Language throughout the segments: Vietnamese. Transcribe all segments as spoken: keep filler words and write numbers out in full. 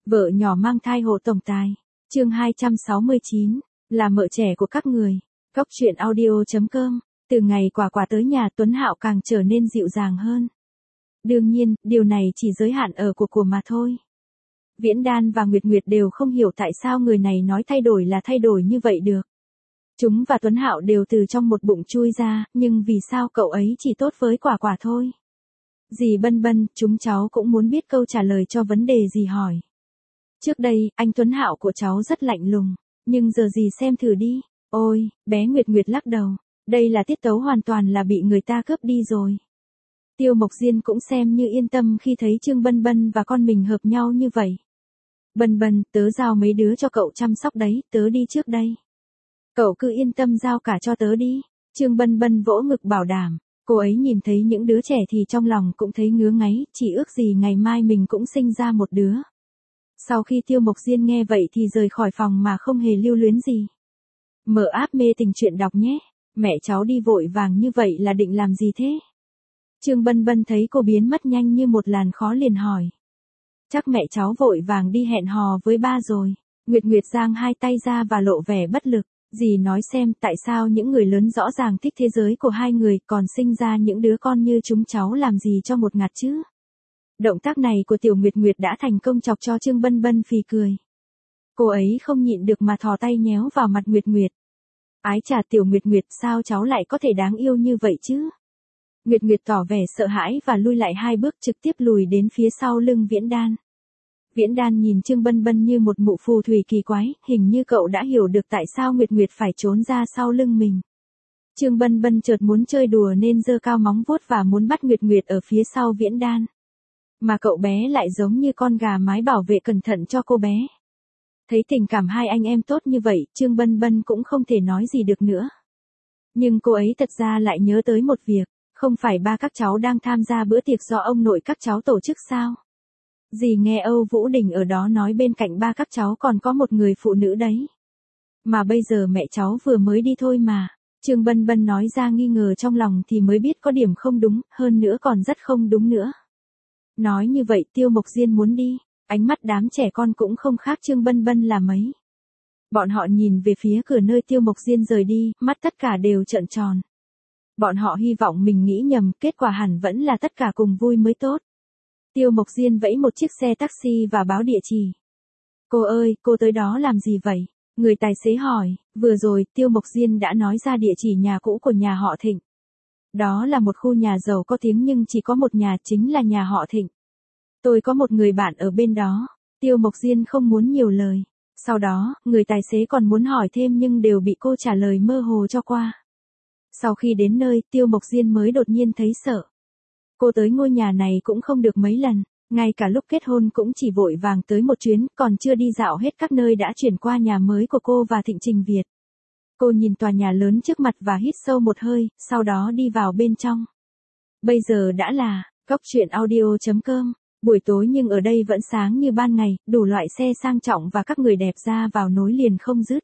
Vợ nhỏ mang thai hộ tổng tài. Chương hai trăm sáu mươi chín, là mợ trẻ của các người. Cóc truyện audio chấm com. Từ ngày Quả Quả tới nhà, Tuấn Hạo càng trở nên dịu dàng hơn. Đương nhiên, điều này chỉ giới hạn ở của của mà thôi. Viễn Đan và Nguyệt Nguyệt đều không hiểu tại sao người này nói thay đổi là thay đổi như vậy được. Chúng và Tuấn Hạo đều từ trong một bụng chui ra, nhưng vì sao cậu ấy chỉ tốt với Quả Quả thôi? Dì Bân Bân, chúng cháu cũng muốn biết câu trả lời cho vấn đề dì hỏi. Trước đây, anh Tuấn Hạo của cháu rất lạnh lùng, nhưng giờ dì xem thử đi. Ôi, bé Nguyệt Nguyệt lắc đầu, đây là tiết tấu hoàn toàn là bị người ta cướp đi rồi. Tiêu Mộc Diên cũng xem như yên tâm khi thấy Trương Bân Bân và con mình hợp nhau như vậy. Bân Bân, tớ giao mấy đứa cho cậu chăm sóc đấy, tớ đi trước đây. Cậu cứ yên tâm giao cả cho tớ đi. Trương Bân Bân vỗ ngực bảo đảm. Cô ấy nhìn thấy những đứa trẻ thì trong lòng cũng thấy ngứa ngáy, chỉ ước gì ngày mai mình cũng sinh ra một đứa. Sau khi Tiêu Mộc Diên nghe vậy thì rời khỏi phòng mà không hề lưu luyến gì. Mở app mê tình truyện đọc nhé. Mẹ cháu đi vội vàng như vậy là định làm gì thế? Trương Bân Bân thấy cô biến mất nhanh như một làn khói liền hỏi. Chắc mẹ cháu vội vàng đi hẹn hò với ba rồi. Nguyệt Nguyệt giang hai tay ra và lộ vẻ bất lực. Dì nói xem tại sao những người lớn rõ ràng thích thế giới của hai người còn sinh ra những đứa con như chúng cháu làm gì cho một ngạt chứ? Động tác này của Tiểu Nguyệt Nguyệt đã thành công chọc cho Trương Bân Bân phì cười. Cô ấy không nhịn được mà thò tay nhéo vào mặt Nguyệt Nguyệt. Ái chà Tiểu Nguyệt Nguyệt, sao cháu lại có thể đáng yêu như vậy chứ? Nguyệt Nguyệt tỏ vẻ sợ hãi và lui lại hai bước, trực tiếp lùi đến phía sau lưng Viễn Đan. Viễn Đan nhìn Trương Bân Bân như một mụ phù thủy kỳ quái, hình như cậu đã hiểu được tại sao Nguyệt Nguyệt phải trốn ra sau lưng mình. Trương Bân Bân chợt muốn chơi đùa nên giơ cao móng vuốt và muốn bắt Nguyệt Nguyệt ở phía sau Viễn Đan. Mà cậu bé lại giống như con gà mái bảo vệ cẩn thận cho cô bé. Thấy tình cảm hai anh em tốt như vậy, Trương Bân Bân cũng không thể nói gì được nữa. Nhưng cô ấy thật ra lại nhớ tới một việc, không phải ba các cháu đang tham gia bữa tiệc do ông nội các cháu tổ chức sao? Dì nghe Âu Vũ Đình ở đó nói bên cạnh ba các cháu còn có một người phụ nữ đấy. Mà bây giờ mẹ cháu vừa mới đi thôi mà. Trương Bân Bân nói ra nghi ngờ trong lòng thì mới biết có điểm không đúng, hơn nữa còn rất không đúng nữa. Nói như vậy Tiêu Mộc Diên muốn đi, ánh mắt đám trẻ con cũng không khác Trương Bân Bân là mấy. Bọn họ nhìn về phía cửa nơi Tiêu Mộc Diên rời đi, mắt tất cả đều trợn tròn. Bọn họ hy vọng mình nghĩ nhầm, kết quả hẳn vẫn là tất cả cùng vui mới tốt. Tiêu Mộc Diên vẫy một chiếc xe taxi và báo địa chỉ. Cô ơi, cô tới đó làm gì vậy? Người tài xế hỏi, vừa rồi Tiêu Mộc Diên đã nói ra địa chỉ nhà cũ của nhà họ Thịnh. Đó là một khu nhà giàu có tiếng nhưng chỉ có một nhà, chính là nhà họ Thịnh. Tôi có một người bạn ở bên đó. Tiêu Mộc Diên không muốn nhiều lời. Sau đó, người tài xế còn muốn hỏi thêm nhưng đều bị cô trả lời mơ hồ cho qua. Sau khi đến nơi, Tiêu Mộc Diên mới đột nhiên thấy sợ. Cô tới ngôi nhà này cũng không được mấy lần, ngay cả lúc kết hôn cũng chỉ vội vàng tới một chuyến, còn chưa đi dạo hết các nơi đã chuyển qua nhà mới của cô và Thịnh Trình Việt. Cô nhìn tòa nhà lớn trước mặt và hít sâu một hơi, sau đó đi vào bên trong. Bây giờ đã là cóc truyện audio chấm com, buổi tối nhưng ở đây vẫn sáng như ban ngày, đủ loại xe sang trọng và các người đẹp ra vào nối liền không dứt.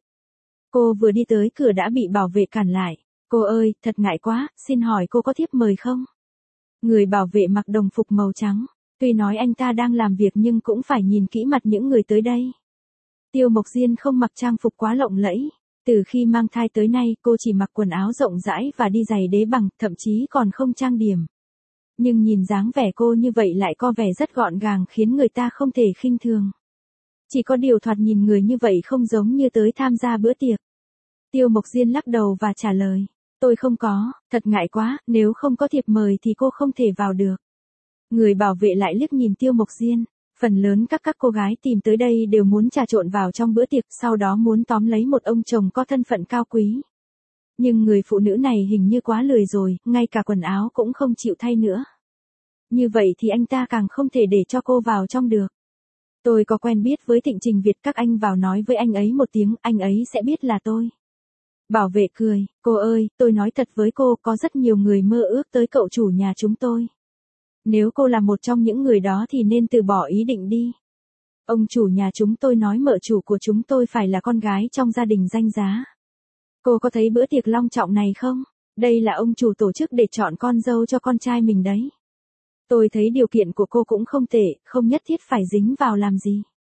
Cô vừa đi tới cửa đã bị bảo vệ cản lại. Cô ơi, thật ngại quá, xin hỏi cô có thiếp mời không? Người bảo vệ mặc đồng phục màu trắng, tuy nói anh ta đang làm việc nhưng cũng phải nhìn kỹ mặt những người tới đây. Tiêu Mộc Diên không mặc trang phục quá lộng lẫy, từ khi mang thai tới nay cô chỉ mặc quần áo rộng rãi và đi giày đế bằng, thậm chí còn không trang điểm. Nhưng nhìn dáng vẻ cô như vậy lại có vẻ rất gọn gàng khiến người ta không thể khinh thường. Chỉ có điều thoạt nhìn người như vậy không giống như tới tham gia bữa tiệc. Tiêu Mộc Diên lắc đầu và trả lời. Tôi không có, thật ngại quá, nếu không có thiệp mời thì cô không thể vào được. Người bảo vệ lại liếc nhìn Tiêu Mộc Diên, phần lớn các các cô gái tìm tới đây đều muốn trà trộn vào trong bữa tiệc, sau đó muốn tóm lấy một ông chồng có thân phận cao quý. Nhưng người phụ nữ này hình như quá lười rồi, ngay cả quần áo cũng không chịu thay nữa. Như vậy thì anh ta càng không thể để cho cô vào trong được. Tôi có quen biết với Thịnh Trình Việt, các anh vào nói với anh ấy một tiếng, anh ấy sẽ biết là tôi. Bảo vệ cười, cô ơi, tôi nói thật với cô, có rất nhiều người mơ ước tới cậu chủ nhà chúng tôi. Nếu cô là một trong những người đó thì nên từ bỏ ý định đi. Ông chủ nhà chúng tôi nói mợ chủ của chúng tôi phải là con gái trong gia đình danh giá. Cô có thấy bữa tiệc long trọng này không? Đây là ông chủ tổ chức để chọn con dâu cho con trai mình đấy. Tôi thấy điều kiện của cô cũng không tệ, không nhất thiết phải dính vào làm gì.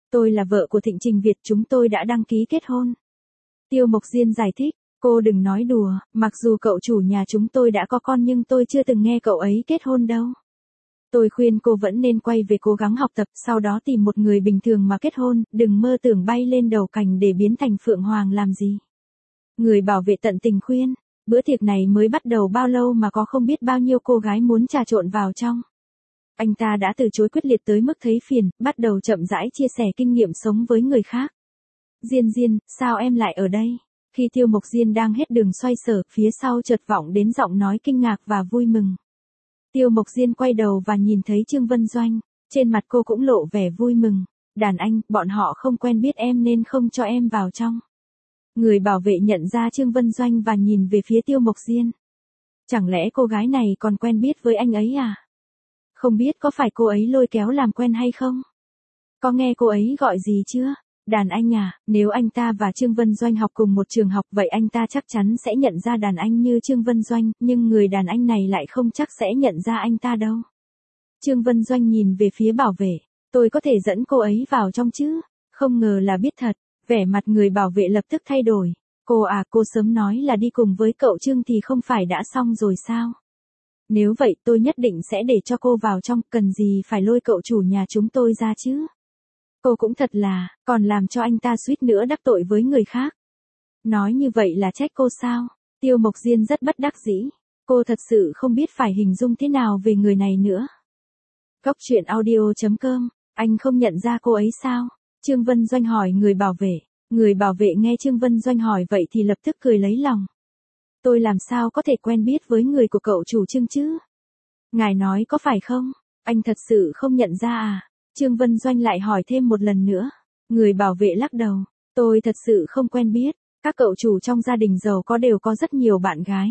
Tôi là vợ của Thịnh Trình Việt, chúng tôi đã đăng ký kết hôn. Tiêu Mộc Diên giải thích, cô đừng nói đùa, mặc dù cậu chủ nhà chúng tôi đã có con nhưng tôi chưa từng nghe cậu ấy kết hôn đâu. Tôi khuyên cô vẫn nên quay về cố gắng học tập, sau đó tìm một người bình thường mà kết hôn, đừng mơ tưởng bay lên đầu cành để biến thành Phượng Hoàng làm gì. Người bảo vệ tận tình khuyên, bữa tiệc này mới bắt đầu bao lâu mà có không biết bao nhiêu cô gái muốn trà trộn vào trong. Anh ta đã từ chối quyết liệt tới mức thấy phiền, bắt đầu chậm rãi chia sẻ kinh nghiệm sống với người khác. Diên Diên, sao em lại ở đây? Khi Tiêu Mộc Diên đang hết đường xoay sở, phía sau chợt vọng đến giọng nói kinh ngạc và vui mừng. Tiêu Mộc Diên quay đầu và nhìn thấy Trương Vân Doanh, trên mặt cô cũng lộ vẻ vui mừng. Đàn anh, bọn họ không quen biết em nên không cho em vào trong. Người bảo vệ nhận ra Trương Vân Doanh và nhìn về phía Tiêu Mộc Diên. Chẳng lẽ cô gái này còn quen biết với anh ấy à? Không biết có phải cô ấy lôi kéo làm quen hay không? Có nghe cô ấy gọi gì chưa? Đàn anh à, nếu anh ta và Trương Vân Doanh học cùng một trường học vậy anh ta chắc chắn sẽ nhận ra đàn anh như Trương Vân Doanh, nhưng người đàn anh này lại không chắc sẽ nhận ra anh ta đâu. Trương Vân Doanh nhìn về phía bảo vệ, tôi có thể dẫn cô ấy vào trong chứ? Không ngờ là biết thật, vẻ mặt người bảo vệ lập tức thay đổi. Cô à, cô sớm nói là đi cùng với cậu Trương thì không phải đã xong rồi sao? Nếu vậy tôi nhất định sẽ để cho cô vào trong, cần gì phải lôi cậu chủ nhà chúng tôi ra chứ? Cô cũng thật là, còn làm cho anh ta suýt nữa đắc tội với người khác. Nói như vậy là trách cô sao? Tiêu Mộc Diên rất bất đắc dĩ. Cô thật sự không biết phải hình dung thế nào về người này nữa. Góc truyện audio chấm com, anh không nhận ra cô ấy sao? Trương Vân Doanh hỏi người bảo vệ. Người bảo vệ nghe Trương Vân Doanh hỏi vậy thì lập tức cười lấy lòng. Tôi làm sao có thể quen biết với người của cậu chủ Trương chứ? Ngài nói có phải không? Anh thật sự không nhận ra à? Trương Vân Doanh lại hỏi thêm một lần nữa. Người bảo vệ lắc đầu. Tôi thật sự không quen biết. Các cậu chủ trong gia đình giàu có đều có rất nhiều bạn gái.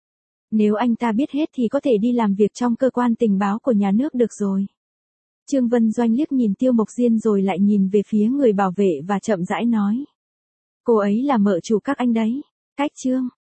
Nếu anh ta biết hết thì có thể đi làm việc trong cơ quan tình báo của nhà nước được rồi. Trương Vân Doanh liếc nhìn Tiêu Mộc Diên rồi lại nhìn về phía người bảo vệ và chậm rãi nói. Cô ấy là mợ chủ các anh đấy. Cách Trương.